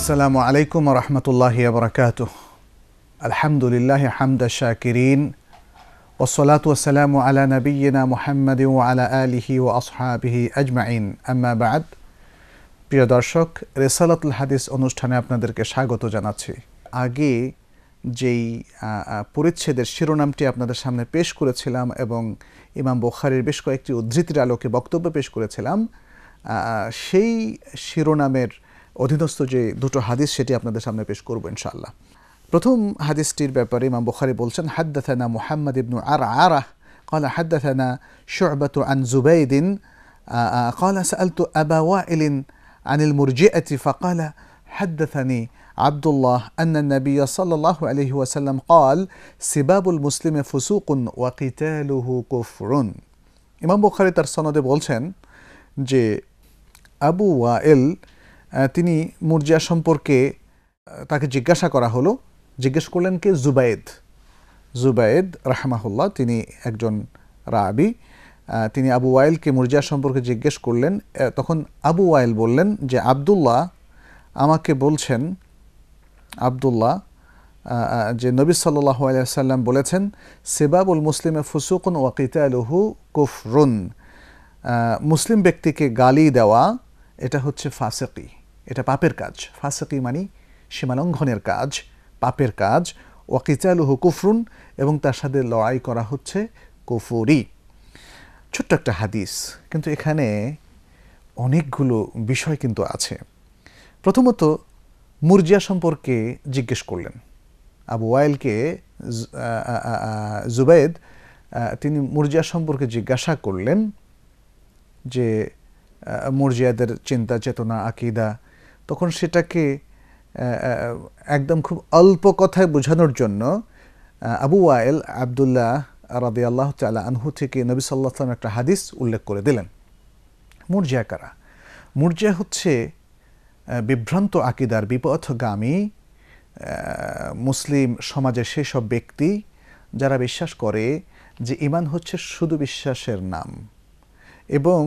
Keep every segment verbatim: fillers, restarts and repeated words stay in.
আসসালামু আলাইকুম ওয়া রাহমাতুল্লাহি ওয়া বারাকাতুহু। আলহামদুলিল্লাহি হামদা শাকিরিন ওয়াসসালাতু ওয়াসসালামু আলা নাবিয়্যিনা মুহাম্মাদিন ওয়া আলা আলিহি ওয়া আসহাবিহি আজমাইন। আম্মা বা'দ। প্রিয় দর্শক, রিসালাতুল হাদিস অনুষ্ঠানে আপনাদেরকে স্বাগত জানাচ্ছি। আগে যেই পরিচ্ছেদের শিরোনামটি আপনাদের সামনে পেশ করেছিলাম এবং ইমাম বুখারীর বেশ কয়েকটি উদ্ধৃতির আলোকে বক্তব্য পেশ করেছিলাম, সেই শিরোনামের অধীনস্থ যে দুটো হাদিস সেটি আপনাদের সামনে পেশ করব ইনশাআল্লাহ। প্রথম হাদিসটির ব্যাপারে ইমাম বুখারী বলছেন, হাদ্দাথানা মুহাম্মদ ইবনু আরআরা قال حدثنا شعبة عن زبيد قال سألت أبا وائل عن المرجئة فقال حدثني عبد الله أن النبي صلى الله عليه وسلم قال سباب المسلم فسوق وقتاله كفر। ইমাম বুখারী তার সনদে বলছেন যে আবু ওয়াইল তিনি মুরজিয়া সম্পর্কে তাকে জিজ্ঞাসা করা হলো। জিজ্ঞেস করলেন কে? জুবায়েদ। জুবায়েদ রাহমাহুল্লাহ, তিনি একজন রাবি। তিনি আবু ওয়াইলকে মুরজিয়া সম্পর্কে জিজ্ঞেস করলেন। তখন আবু ওয়াইল বললেন যে আবদুল্লাহ আমাকে বলছেন, আবদুল্লাহ যে নবী সাল্লাল্লাহু আলাইহি ওয়াসাল্লাম বলেছেন সিবাবুল মুসলিমে ফুসুকুন ওয়া কিতালুহু কুফরুন। মুসলিম ব্যক্তিকে গালি দেওয়া এটা হচ্ছে ফাসিকি, এটা পাপের কাজ। ফাসিকি মানে সীমালঙ্ঘনের কাজ, পাপের কাজ। ওয়া কিতালুহু কুফরুন, এবং তার সাথে লড়াই করা হচ্ছে কুফরি। ছোট্ট একটা হাদিস, কিন্তু এখানে অনেকগুলো বিষয় কিন্তু আছে। প্রথমত মুরজিয়া সম্পর্কে জিজ্ঞেস করলেন আবু ওয়াইলকে। জুবায়েদ তিনি মুরজিয়া সম্পর্কে জিজ্ঞাসা করলেন যে মুরজিয়াদের চিন্তা চেতনা আকীদা। তখন সেটাকে একদম খুব অল্প কথায় বোঝানোর জন্য আবু ওয়াইল আবদুল্লাহ রাদিয়াল্লাহু তাআলা আনহু থেকে নবী সাল্লাল্লাহু আলাইহি ওয়াসাল্লাম একটা হাদিস উল্লেখ করে দিলেন। মুরজিয়া কারা? মুরজিয়া হচ্ছে বিভ্রান্ত আকীদার বিপথগামী মুসলিম সমাজের সেসব ব্যক্তি যারা বিশ্বাস করে যে ঈমান হচ্ছে শুধু বিশ্বাসের নাম এবং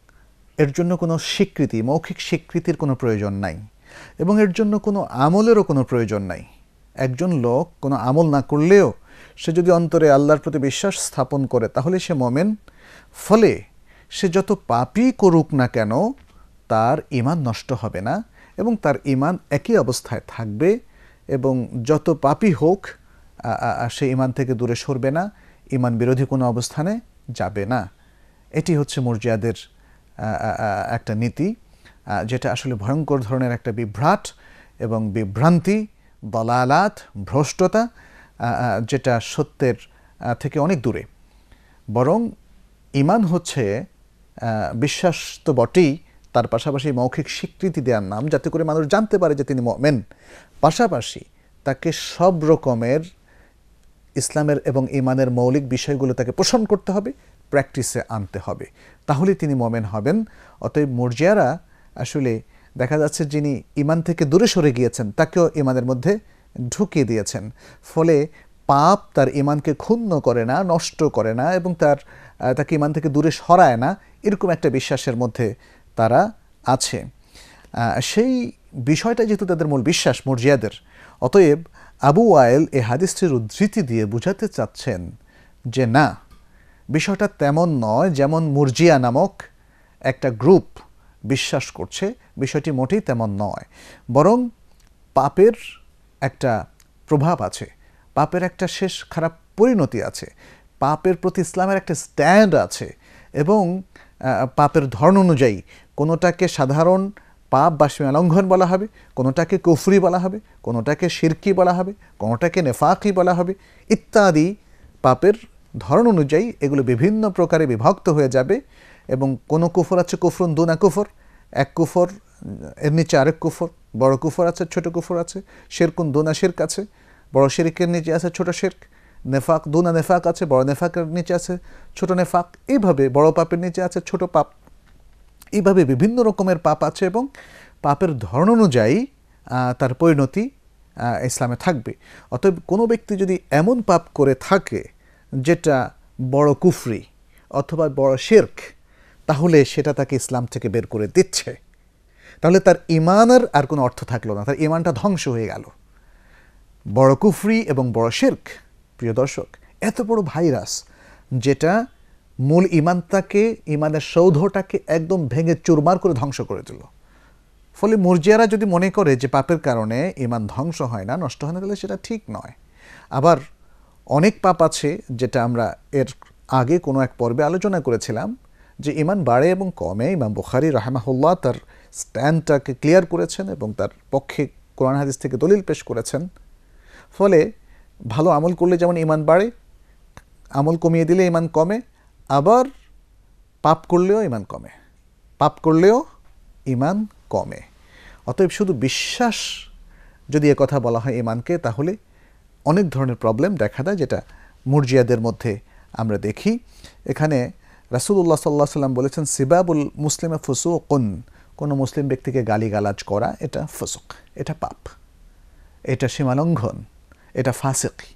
এর জন্য কোনো স্বীকৃতি, মৌখিক স্বীকৃতির কোনো প্রয়োজন নাই, এবং এর জন্য কোনো আমলেরও কোনো প্রয়োজন নাই। একজন লোক কোনো আমল না করলেও সে যদি অন্তরে আল্লাহর প্রতি বিশ্বাস স্থাপন করে তাহলে সে মুমিন। ফলে সে যত পাপই করুক না কেন তার ঈমান নষ্ট হবে না এবং তার ঈমান একই অবস্থায় থাকবে, এবং যত পাপই হোক সে ঈমান থেকে দূরে সরবে না, ঈমান বিরোধী কোনো অবস্থানে যাবে না। এটি হচ্ছে মুরজিয়াদের একটা নীতি, যেটা আসলে ভয়ঙ্কর ধরনের একটা বিভ্রাট এবং বিভ্রান্তি, দলালাত, ভ্রষ্টতা, যেটা সত্যের থেকে অনেক দূরে। বরং ঈমান হচ্ছে বিশ্বাস তো বটেই, তার পাশাপাশি মৌখিক স্বীকৃতি দেওয়ার নাম, যাতে করে মানুষ জানতে পারে যে তিনি মুমিন। পাশাপাশি তাকে সব রকমের ইসলামের এবং ঈমানের মৌলিক বিষয়গুলো তাকে পোষণ করতে হবে, প্র্যাকটিসে আনতে হবে, তাহলে তিনি মুমিন হবেন। অতএব মুরজিয়ারা আসলে দেখা যাচ্ছে যিনি ঈমান থেকে দূরে সরে গিয়েছেন তাকেও ঈমানের মধ্যে ঢুকিয়ে দিয়েছেন। ফলে পাপ তার ঈমানকে ক্ষুণ্ণ করে না, নষ্ট করে না, এবং তার তাকে ঈমান থেকে দূরে সরায় না, এরকম একটা বিশ্বাসের মধ্যে তারা আছে। সেই বিষয়টা যেহেতু তাদের মূল বিশ্বাস মুরজিয়াদের, অতএব আবু ওয়াইল এই হাদিসটির উদ্ধৃতি দিয়ে বুঝাতে চাচ্ছেন যে না, বিষয়টা তেমন নয় যেমন মুরজিয়া নামক একটা গ্রুপ বিশ্বাস করছে, বিষয়টি মোটেই তেমন নয়। বরং পাপের একটা প্রভাব আছে, পাপের একটা শেষ খারাপ পরিণতি আছে, পাপের প্রতি ইসলামের একটা স্ট্যান্ড আছে, এবং পাপের ধরন অনুযায়ী কোনোটাকে সাধারণ পাপ বা সীমালঙ্ঘন বলা হবে, কোনোটাকে কুফরি বলা হবে, কোনোটাকে শিরকি বলা হবে, কোনোটাকে নেফাকি বলা হবে ইত্যাদি। পাপের ধরন অনুযায়ী এগুলো বিভিন্ন প্রকারে বিভক্ত হয়ে যাবে, এবং কোনো কুফর আছে কুফরুন দুনা কুফর, এক কুফর এর নিচে আরেক কুফর, বড় কুফর আছে, ছোট কুফর আছে, শিরকুন দুনা শিরক আছে, বড় শিরকের নিচে আছে ছোট শিরক, নেফাক দুনা নেফাক আছে, বড় নেফাকের নিচে আছে ছোট নেফাক, এইভাবে বড় পাপের নিচে আছে ছোট পাপ। এইভাবে বিভিন্ন রকমের পাপ আছে, এবং পাপের ধরন অনুযায়ী তার পরিণতি ইসলামে থাকবে। অতএব কোনো ব্যক্তি যদি এমন পাপ করে থাকে যেটা বড় কুফরি অথবা বড় শিরক, তাহলে সেটা তাকে ইসলাম থেকে বের করে দিচ্ছে। তাহলে তার ইমানের আর কোনো অর্থ থাকলো না, তার ইমানটা ধ্বংস হয়ে গেল। বড় কুফরি এবং বড় শিরক, প্রিয় দর্শক, এত বড় ভাইরাস যেটা মূল ইমানটাকে, ইমানের সৌধটাকে একদম ভেঙে চুরমার করে ধ্বংস করে দিল। ফলে মুরজিয়ারা যদি মনে করে যে পাপের কারণে ইমান ধ্বংস হয় না, নষ্ট হয় না, তাহলে সেটা ঠিক নয়। আবার অনেক পাপ আছে যেটা আমরা এর আগে কোনো এক পর্বে আলোচনা করেছিলাম যে ইমান বাড়ে এবং কমে। ইমাম বুখারী রাহিমাহুল্লাহ তার স্ট্যান্ডটাকে ক্লিয়ার করেছেন এবং তার পক্ষে কোরআন হাদিস থেকে দলিল পেশ করেছেন। ফলে ভালো আমল করলে যেমন ইমান বাড়ে, আমল কমিয়ে দিলে ইমান কমে, আবার পাপ করলেও ইমান কমে, পাপ করলেও ইমান কমে। অতএব শুধু বিশ্বাস যদি একথা বলা হয় ইমানকে, তাহলে অনেক ধরনের প্রবলেম দেখা দেয়, যেটা মুরজিয়াদের মধ্যে আমরা দেখি। এখানে রাসূলুল্লাহ সাল্লাল্লাহু আলাইহি ওয়াসাল্লাম বলেছেন, সিবাবুল মুসলিমে ফুসুকুন, কোনো মুসলিম ব্যক্তিকে গালিগালাজ করা এটা ফুসুক, এটা পাপ, এটা সীমালঙ্ঘন, এটা ফাসিকি।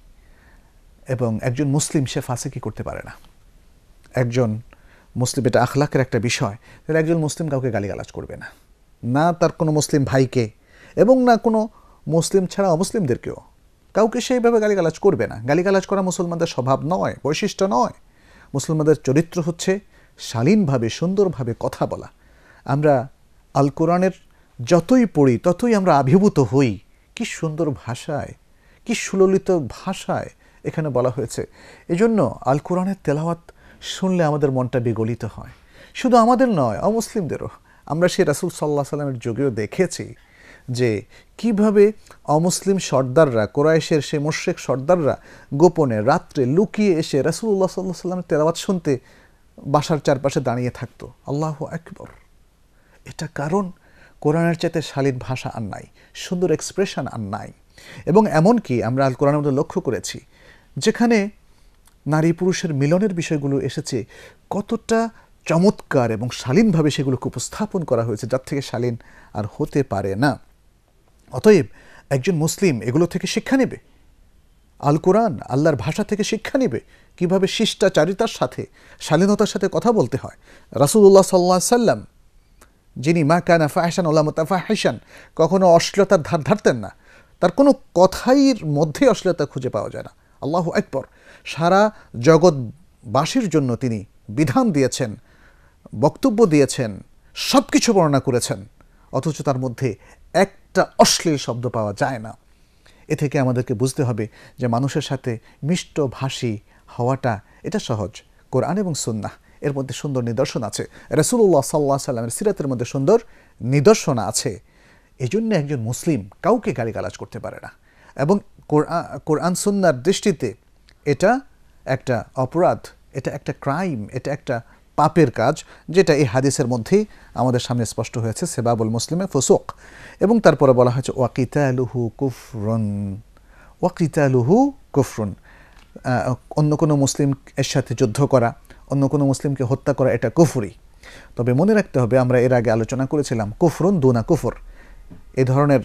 এবং একজন মুসলিম সে ফাসিকি করতে পারে না। একজন মুসলিম, এটা আখলাকের একটা বিষয়, তাহলে একজন মুসলিম কাউকে গালিগালাজ করবে না, না তার কোনো মুসলিম ভাইকে, এবং না কোনো মুসলিম ছাড়া অমুসলিমদেরকেও কাউকে সেইভাবে গালিগালাজ করবে না। গালিগালাজ করা মুসলমানদের স্বভাব নয়, বৈশিষ্ট্য নয়। মুসলমানদের চরিত্র হচ্ছে শালীনভাবে, সুন্দরভাবে কথা বলা। আমরা আল কোরআনের যতই পড়ি ততই আমরা আবির্ভূত হই, কি সুন্দর ভাষায়, কি সুললিত ভাষায় এখানে বলা হয়েছে। এজন্য আল কোরআনের তেলাওয়াত শুনলে আমাদের মনটা বিগলিত হয়। শুধু আমাদের নয়, অমুসলিমদেরও। আমরা সেই রাসূল সাল্লাল্লাহু আলাইহি ওয়াসাল্লামের যুগেও দেখেছি যে কিভাবে অমুসলিম সর্দাররা, কোরাইশের সেই মুশরিক সর্দাররা গোপনে রাত্রে লুকিয়ে এসে রাসূলুল্লাহ সাল্লাল্লাহু আলাইহি ওয়াসাল্লামের তেলাওয়াত শুনতে বাসার চারপাশে দাঁড়িয়ে থাকতো। আল্লাহু আকবার! এটা কারণ কোরআনের চাইতে শালীন ভাষা আর নাই, সুন্দর এক্সপ্রেশন আর নাই। এবং এমনকি আমরা আল কোরআনের মধ্যে লক্ষ্য করেছি, যেখানে নারী পুরুষের মিলনের বিষয়গুলো এসেছে, কতটা চমৎকার এবং শালীনভাবে সেগুলোকে উপস্থাপন করা হয়েছে, যার থেকে শালীন আর হতে পারে না। অতএব একজন মুসলিম এগুলো থেকে শিক্ষা নেবে, আল কোরআন আল্লাহর ভাষা থেকে শিক্ষা নেবে, কিভাবে শিষ্টাচারিতার সাথে, শালীনতার সাথে কথা বলতে হয়। রাসূলুল্লাহ সাল্লাল্লাহু আলাইহি ওয়াসাল্লাম, যিনি মা কানা ফাহিশান ওয়ালা মুতাফাহিশান, কখনো অশ্লীলতার ধার ধারতেন না, তার কোনো কথাইর মধ্যে অশ্লীলতা খুঁজে পাওয়া যায় না। আল্লাহু আকবার! সারা জগৎবাসীর জন্য তিনি বিধান দিয়েছেন, বক্তব্য দিয়েছেন, সব কিছু বর্ণনা করেছেন, অথচ তার মধ্যে একটা অশ্লীল শব্দ পাওয়া যায় না। এ থেকে আমাদেরকে বুঝতে হবে যে মানুষের সাথে মিষ্টভাষী হওয়াটা এটা সহজ। কোরআন এবং সুন্নাহ এর মধ্যে সুন্দর নিদর্শন আছে, রাসূলুল্লাহ সাল্লাল্লাহু আলাইহি ওয়াসাল্লামের সিরাতের মধ্যে সুন্দর নিদর্শন আছে। এজন্য একজন মুসলিম কাউকে গালিগালাজ করতে পারে না। এবং কোরআন কোরআন সুন্নাহর দৃষ্টিতে এটা একটা অপরাধ, এটা একটা ক্রাইম, এটা একটা পাপের কাজ, যেটা এই হাদিসের মধ্যেই আমাদের সামনে স্পষ্ট হয়েছে, সিবাবুল মুসলিমে ফুসুক। এবং তারপরে বলা হয়েছে ওয়াকিতালুহু কুফরুন, ওয়াকিতালুহু কুফরুন, অন্য কোনো মুসলিম এর সাথে যুদ্ধ করা, অন্য কোনো মুসলিমকে হত্যা করা, এটা কুফরি। তবে মনে রাখতে হবে, আমরা এর আগে আলোচনা করেছিলাম, কুফরুন দুনা কুফর, এ ধরনের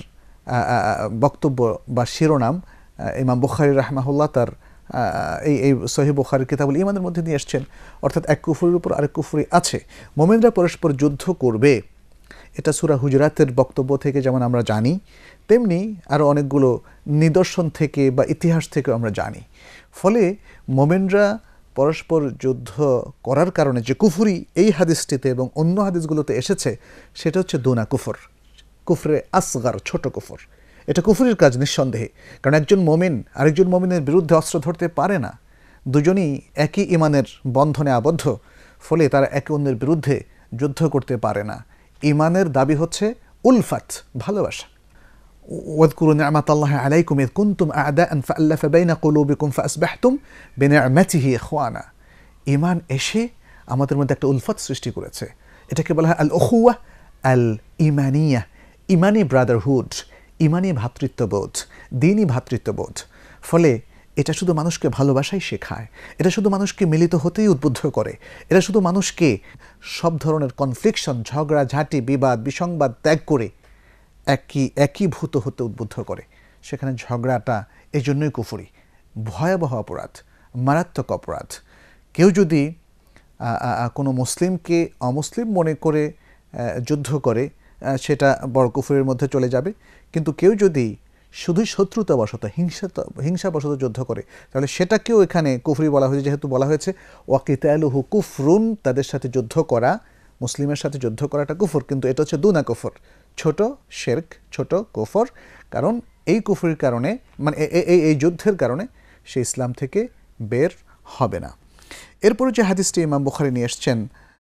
বক্তব্য বা শিরোনাম ইমাম বুখারী রাহিমাহুল্লাহ তার এই এই সহিহ বুখারীর কিতাবুল ঈমানের মধ্যে নিয়ে এসেছেন। অর্থাৎ এক কুফরির উপর আরেক কুফরি আছে। মুমিনরা পরস্পর যুদ্ধ করবে, এটা সূরা হুজুরাতের বক্তব্য থেকে যেমন আমরা জানি, তেমনি আরও অনেকগুলো নিদর্শন থেকে বা ইতিহাস থেকে আমরা জানি। ফলে মুমিনরা পরস্পর যুদ্ধ করার কারণে যে কুফরি এই হাদিসটিতে এবং অন্য হাদিসগুলোতে এসেছে, সেটা হচ্ছে দুনা কুফর, কুফরে আসগার, ছোট কুফর। এটা কুফরির কাজ নিঃসন্দেহে, কারণ একজন মুমিন আরেকজন মুমিনের বিরুদ্ধে অস্ত্র ধরতে পারে না। দুজনই একই ইমানের বন্ধনে আবদ্ধ, ফলে তারা একে অন্যের বিরুদ্ধে যুদ্ধ করতে পারে না। ইমানের দাবি হচ্ছে উলফাত, ভালোবাসা। ওয়াযকুরু নি'মাতাল্লাহি আলাইকুম ইয কুনতুম আ'দাআন ফাআল্লাফা বাইনা কুলুবিকুম ফাআসবাহতুম বিনি'মাতিহি ইখওয়ানা। ইমান এসে আমাদের মধ্যে একটা উলফাত সৃষ্টি করেছে। এটাকে বলা হয় আল উখুওয়া আল ইমানিয়া, ইমানি ব্রাদারহুড, ইমানি ভ্রাতৃত্ববোধ, দ্বীনি ভ্রাতৃত্ববোধ। ফলে এটা শুধু মানুষকে ভালোবাসাই শেখায়, এটা শুধু মানুষকে মিলিত হতেই উদ্বুদ্ধ করে, এটা শুধু মানুষকে সব ধরনের কনফ্লিকশন, ঝগড়া ঝাঁটি, বিবাদ বিসংবাদ ত্যাগ করে একই একীভূত হতে উদ্বুদ্ধ করে। সেখানে ঝগড়াটা এই জন্যই কুফরি, ভয়াবহ অপরাধ, মারাত্মক অপরাধ। কেউ যদি কোনো মুসলিমকে অমুসলিম মনে করে যুদ্ধ করে, সেটা বড় কুফরের মধ্যে চলে যাবে। কিন্তু কেউ যদি শুধুই শত্রুতাবশত হিংসা হিংসাবশত যুদ্ধ করে তাহলে সেটাকেও এখানে কুফরি বলা হয়েছে, যেহেতু বলা হয়েছে ওয়াকিতালুহু কুফরুন, তাদের সাথে যুদ্ধ করা, মুসলিমের সাথে যুদ্ধ করাটা কুফর, কিন্তু এটা হচ্ছে দুনা কুফর, ছোট শিরক, ছোট কুফর। কারণ এই কুফরির কারণে মানে এই এই যুদ্ধের কারণে সে ইসলাম থেকে বের হবে না। এরপরে যে হাদিসটি ইমাম বুখারী নিয়ে এসেছেন,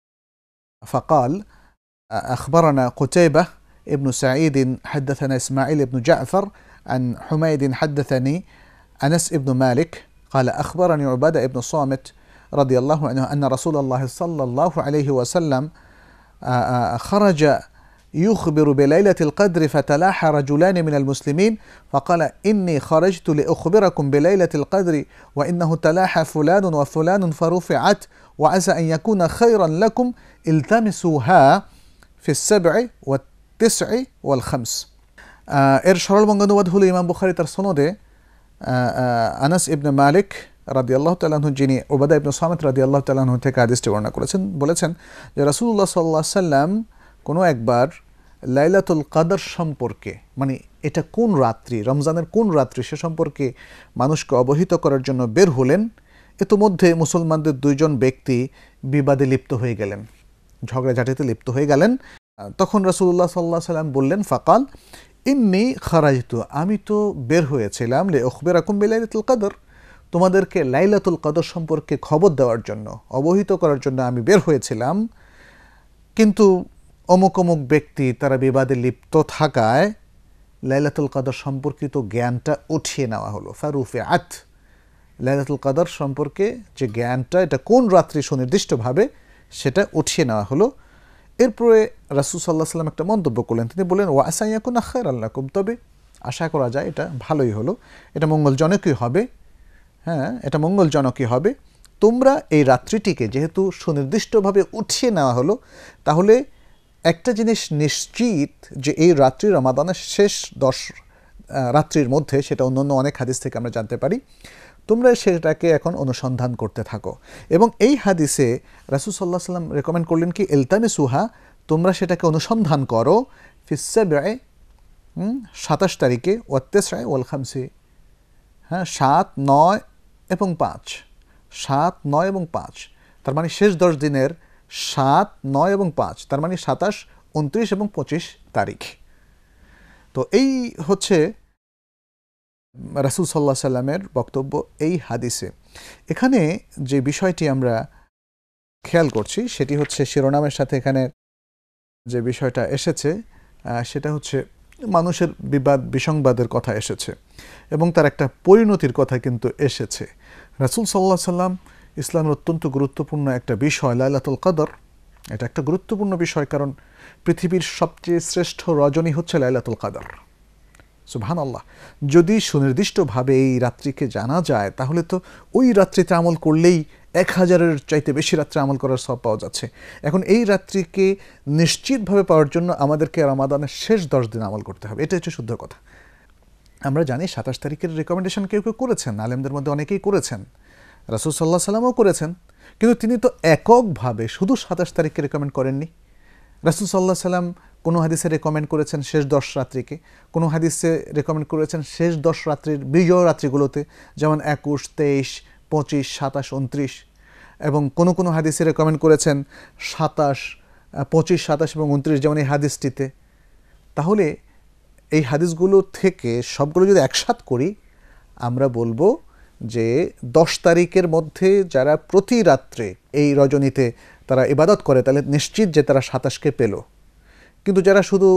ফাকাল আখবরানা কুতাইবা ইবনু সাঈদ হাদাথানা ইসমাঈল ইবনু জাফর عن حميد حدثني أنس بن مالك قال أخبرني عبادة بن صامت رضي الله عنه أن رسول الله صلى الله عليه وسلم خرج يخبر بليلة القدر فتلاحى رجلان من المسلمين فقال إني خرجت لأخبركم بليلة القدر وإنه تلاحى فلان وفلان فرفعت وعسى أن يكون خيرا لكم التمسوها في السبع والتسع والخمس। এর সরল বঙ্গানুবাদ হলো ইমাম বুখারী তার সনদে আনাস ইবনে মালিক রাদিয়াল্লাহু তাআলা আনহু, যিনি উবাদা ইবনে সামিত রাদিয়াল্লাহু তাআলা আনহু থেকে হাদিসটি বর্ণনা করেছেন, বলেছেন যে রাসূলুল্লাহ সাল্লাল্লাহু আলাইহি সাল্লাম কোনো একবার লাইলাতুল কদর সম্পর্কে, মানে এটা কোন রাত্রি, রমজানের কোন রাত্রি, সে সম্পর্কে মানুষকে অবহিত করার জন্য বের হলেন। ইতোমধ্যে মুসলমানদের দুইজন ব্যক্তি বিবাদে লিপ্ত হয়ে গেলেন, ঝগড়াঝাটিতে লিপ্ত হয়ে গেলেন। তখন রাসূলুল্লাহ সাল্লাল্লাহু আলাইহি সাল্লাম বললেন, ফাকাল ইন্নী খারাজতু, আমি তো বের হয়েছিলাম, লে উখবিরাকুম বিলাইলাতুল কদর, তোমাদেরকে লাইলাতুল কদর সম্পর্কে খবর দেওয়ার জন্য, অবহিত করার জন্য আমি বের হয়েছিলাম, কিন্তু অমুক অমুক ব্যক্তি তারা বিবাদে লিপ্ত থাকায় লাইলাতুল কদর সম্পর্কিত জ্ঞানটা উঠিয়ে নেওয়া হলো। ফারুফিআত, লাইলাতুল কদর সম্পর্কে যে জ্ঞানটা, এটা কোন রাত্রি সুনির্দিষ্টভাবে সেটা উঠিয়ে নেওয়া হলো। এরপরে রাসূল সাল্লাল্লাহু আলাইহি ওয়াসাল্লাম একটা মন্তব্য করলেন, তিনি বললেন ওয়া আসা ইয়াকুনা খায়রান লাকুম, তবে আশা করা যায় এটা ভালোই হলো, এটা মঙ্গলজনকই হবে, হ্যাঁ এটা মঙ্গলজনকই হবে। তোমরা এই রাত্রিটিকে যেহেতু সুনির্দিষ্টভাবে উঠিয়ে নেওয়া হলো, তাহলে একটা জিনিস নিশ্চিত যে এই রাত্রি রমাদানের শেষ দশ রাত্রির মধ্যে, সেটা অন্যান্য অনেক হাদিস থেকে আমরা জানতে পারি, তোমরা সেটাকে এখন অনুসন্ধান করতে থাকো। এবং এই হাদিসে রাসূল সাল্লাল্লাহু আলাইহি ওয়াসাল্লাম রেকমেন্ড করলেন কি ইলতামিসুহা, তোমরা সেটাকে অনুসন্ধান করো, ফিস-সাবঈ, সাতাশ তারিখে, ওয়াত-তিসঈ ওয়াল খামসি, হ্যাঁ সাত, নয় এবং পাঁচ, সাত, নয় এবং পাঁচ, তার মানে শেষ দশ দিনের সাত, নয় এবং পাঁচ, তার মানে সাতাশ, উনত্রিশ এবং পঁচিশ তারিখ। তো এই হচ্ছে রাসূল সাল্লাল্লাহু আলাইহি সাল্লামের বক্তব্য এই হাদিসে। এখানে যে বিষয়টি আমরা খেয়াল করছি সেটি হচ্ছে শিরোনামের সাথে এখানে যে বিষয়টা এসেছে সেটা হচ্ছে মানুষের বিবাদ বিসংবাদের কথা এসেছে এবং তার একটা পরিণতির কথা কিন্তু এসেছে। রাসূল সাল্লাল্লাহু আলাইহি সাল্লাম ইসলামের অত্যন্ত গুরুত্বপূর্ণ একটা বিষয় লাইলাতুল কদর, এটা একটা গুরুত্বপূর্ণ বিষয়, কারণ পৃথিবীর সবচেয়ে শ্রেষ্ঠ রজনী হচ্ছে লাইলাতুল কদর। সুবহানাল্লাহ, যদি সুনির্দিষ্টভাবে এই রাত্রিকে জানা যায় তাহলে তো ওই রাত্রিতে আমল করলেই এক হাজারের চাইতে বেশি রাত্রে আমল করার সওয়াব পাওয়া যাচ্ছে। এখন এই রাত্রিকে নিশ্চিতভাবে পাওয়ার জন্য আমাদেরকে রমাদানের শেষ দশ দিন আমল করতে হবে, এটা হচ্ছে শুদ্ধ কথা। আমরা জানি সাতাশ তারিখের রেকমেন্ডেশন কেউ কেউ করেছেন, আলেমদের মধ্যে অনেকেই করেছেন, রাসূল সাল্লাল্লাহু আলাইহি সাল্লামও করেছেন, কিন্তু তিনি তো এককভাবে শুধু সাতাশ তারিখকে রেকমেন্ড করেননি। রাসূল সাল্লাল্লাহু আলাইহি সাল্লাম কোনো হাদিসে রেকমেন্ড করেছেন শেষ দশ রাত্রিকে, কোনো হাদিসে রেকমেন্ড করেছেন শেষ দশ রাত্রির বিজয় রাত্রিগুলোতে, যেমন একুশ, তেইশ, পঁচিশ, সাতাশ, উনত্রিশ, এবং কোনো কোনো হাদিসে রেকমেন্ড করেছেন সাতাশ, পঁচিশ, সাতাশ এবং উনত্রিশ, যেমন এই হাদিসটিতে। তাহলে এই হাদিসগুলো থেকে সবগুলো যদি একসাথ করি, আমরা বলবো যে দশ তারিখের মধ্যে যারা প্রতি রাত্রে এই রজনীতে তারা ইবাদত করে তাহলে নিশ্চিত যে তারা সাতাশকে পেল। কিন্তু যারা শুধু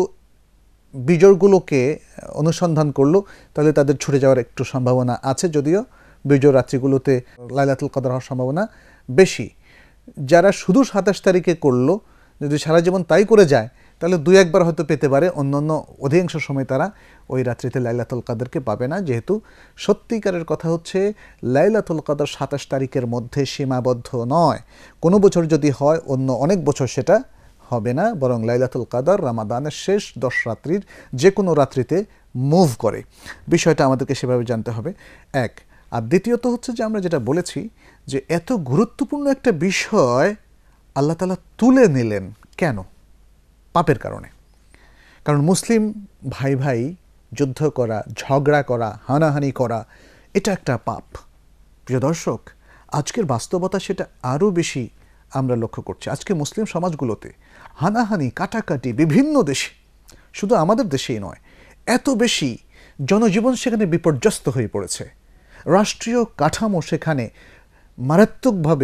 বিজয়গুলোকে অনুসন্ধান করলো তাহলে তাদের ছুটে যাওয়ার একটু সম্ভাবনা আছে, যদিও বিজয় রাত্রিগুলোতে লাইলাতুল কদর হওয়ার সম্ভাবনা বেশি। যারা শুধু সাতাশ তারিখে করলো, যদি সারা জীবন তাই করে যায় তাহলে দুই একবার হয়তো পেতে পারে, অন্যান্য অধিকাংশ সময় তারা ওই রাত্রিতে লাইলাতুল কদরকে পাবে না। যেহেতু সত্যিকারের কথা হচ্ছে লাইলাতুল কদর সাতাশ তারিখের মধ্যে সীমাবদ্ধ নয়, কোনো বছর যদি হয় অন্য অনেক বছর সেটা হবে না, বরং লাইলাতুল কদর রমাদানের শেষ দশ রাত্রির যে কোনো রাত্রিতে মুভ করে। বিষয়টা আমাদেরকে সেভাবে জানতে হবে, এক। আর দ্বিতীয়ত হচ্ছে যে আমরা যেটা বলেছি যে এত গুরুত্বপূর্ণ একটা বিষয় আল্লাহ তাআলা তুলে নিলেন কেন? পাপের কারণে। কারণ মুসলিম ভাই ভাই যুদ্ধ করা, ঝগড়া করা, হানাহানি করা এটা একটা পাপ। প্রিয় দর্শক, আজকের বাস্তবতা সেটা আরও বেশি আমরা লক্ষ্য করছি। আজকে মুসলিম সমাজগুলোতে হানাহানি, কাটাকাটি বিভিন্ন দেশে, শুধু আমাদের দেশেই নয়, এত বেশি জনজীবন সেখানে বিপর্যস্ত হয়ে পড়েছে। রাষ্ট্রীয় কাঠামো সেখানে মারাত্মকভাবে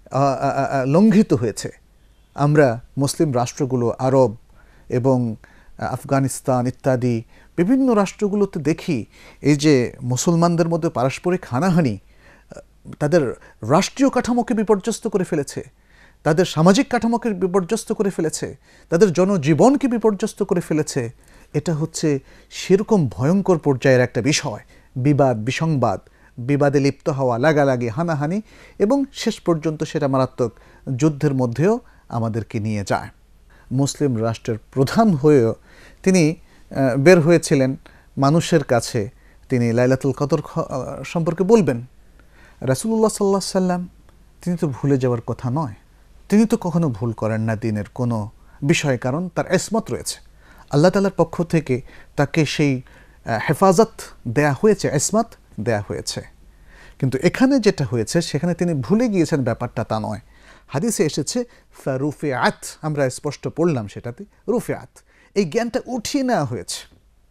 লঙ্ঘিত হয়েছে। আমরা মুসলিম রাষ্ট্রগুলো, আরব এবং আফগানিস্তান ইত্যাদি বিভিন্ন রাষ্ট্রগুলোতে দেখি এই যে মুসলমানদের মধ্যে পারস্পরিক হানাহানি তাদের রাষ্ট্রীয় কাঠামোকে বিপর্যস্ত করে ফেলেছে, তাদের সামাজিক কাঠামোকে বিপর্যস্ত করে ফেলেছে, তাদের জনজীবনকে বিপর্যস্ত করে ফেলেছে। এটা হচ্ছে সেরকম ভয়ঙ্কর পর্যায়ের একটা বিষয়। বিবাদ, বিসংবাদ, বিবাদে লিপ্ত হওয়া, লাগালাগি, হানাহানি এবং শেষ পর্যন্ত সেটা মারাত্মক যুদ্ধের মধ্যেও আমাদেরকে নিয়ে যায়। মুসলিম রাষ্ট্রের প্রধান হয়েও তিনি বের হয়েছিলেন মানুষের কাছে, তিনি লাইলাতুল কদর সম্পর্কে বলবেন। রাসূলুল্লাহ সাল্লাল্লাহু আলাইহি সাল্লাম তিনি তো ভুলে যাওয়ার কথা নয়, তিনি তো কখনো ভুল করেন না দিনের কোনো বিষয়ে, কারণ তার ইসমত রয়েছে। আল্লাহ তাআলার পক্ষ থেকে তাকে সেই হেফাজত দেয়া হয়েছে, ইসমত দেয়া হয়েছে। কিন্তু এখানে যেটা হয়েছে সেখানে তিনি ভুলে গিয়েছেন ব্যাপারটা তা নয়। হাদিসে এসেছে ফারুফিআত, আমরা স্পষ্ট পড়লাম সেটাতে রুফিআত, এই জ্ঞানটা উঠিয়ে নেওয়া হয়েছে।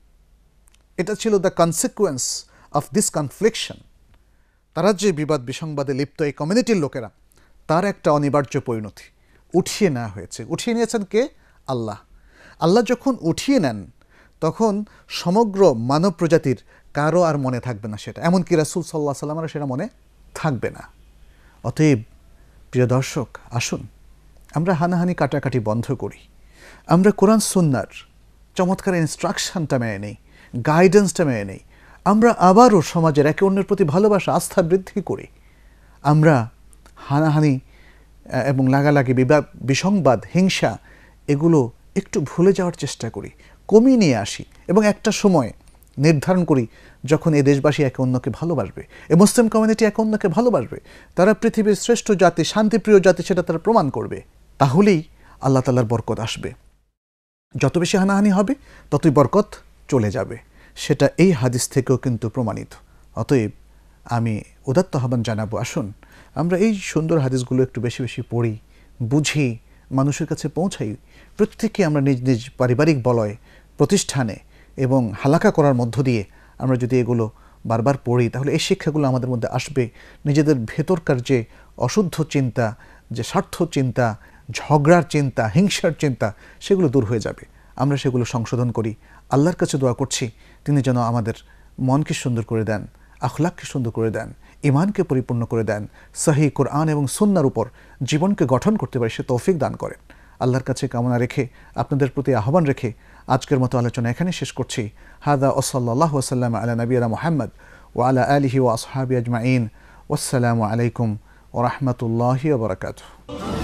এটা ছিল the consequence of this confliction. তারা যে বিবাদ বিসংবাদে লিপ্ত এই কমিউনিটির লোকেরা, তার একটা অনিবার্য পরিণতি উঠিয়ে নেওয়া হয়েছে। উঠিয়ে নিয়েছেন কে? আল্লাহ। আল্লাহ যখন উঠিয়ে নেন তখন সমগ্র মানব প্রজাতির কারো আর মনে থাকবে না সেটা, এমনকি রাসূল সাল্লাল্লাহু আলাইহি ওয়াসাল্লামের সেটা মনে থাকবে না। অতএব প্রিয় দর্শক, আসুন আমরা হানাহানি কাটাকাটি বন্ধ করি, আমরা কোরআন সুন্নাহর চমৎকার ইনস্ট্রাকশনটা মেনে নেই, গাইডেন্সটা মেনে নেই, আমরা আবারও সমাজের একে অন্যের প্রতি ভালোবাসা, আস্থা বৃদ্ধি করি, আমরা হানাহানি এবং লাগালাগি, বিবাদ বিসংবাদ, হিংসা এগুলো একটু ভুলে যাওয়ার চেষ্টা করি, কমিয়ে নিয়ে আসি এবং একটা সময় নির্ধারণ করি যখন এই দেশবাসী একে অন্যকে ভালোবাসবে, এই মুসলিম কমিউনিটি একে অন্যকে ভালোবাসবে, তারা পৃথিবীর শ্রেষ্ঠ জাতি, শান্তিপ্রিয় জাতি সেটা তারা প্রমাণ করবে, তাহলেই আল্লাহ তাআলার বরকত আসবে। যত বেশি হানাহানি হবে ততই বরকত চলে যাবে, সেটা এই হাদিস থেকেও কিন্তু প্রমাণিত। অতএব আমি উদাত্ত আহ্বান জানাবো, আসুন আমরা এই সুন্দর হাদিসগুলো একটু বেশি বেশি পড়ি, বুঝি, মানুষের কাছে পৌঁছাই। প্রত্যেকে আমরা নিজ নিজ পারিবারিক বলয়, প্রতিষ্ঠানে এবং হালাকা করার মধ্য দিয়ে আমরা যদি এগুলো বারবার পড়ি, তাহলে এই শিক্ষাগুলো আমাদের মধ্যে আসবে। নিজেদের ভেতরকার যে অশুদ্ধ চিন্তা, যে স্বার্থ চিন্তা, ঝগড়ার চিন্তা, হিংসার চিন্তা, সেগুলো দূর হয়ে যাবে। আমরা সেগুলো সংশোধন করি। আল্লাহর কাছে দোয়া করছি তিনি যেন আমাদের মনকে সুন্দর করে দেন, আখলাককে সুন্দর করে দেন, ইমানকে পরিপূর্ণ করে দেন, সহি কোরআন এবং সুন্নাহর উপর জীবনকে গঠন করতে পারে সে তৌফিক দান করেন। আল্লাহর কাছে কামনা রেখে, আপনাদের প্রতি আহ্বান রেখে আজকের মতো আলোচনা এখানে শেষ করছি। হাদা ওয়া সাল্লাল্লাহু ওয়া সাল্লাম আলা নবিয়িনা মুহাম্মদ ওয়া আলা আলিহি ওয়া আসহাবিহি আজমাইন। ওয়াসসালামু আলাইকুম ওয়া রাহমাতুল্লাহি ওয়া বারাকাতুহু।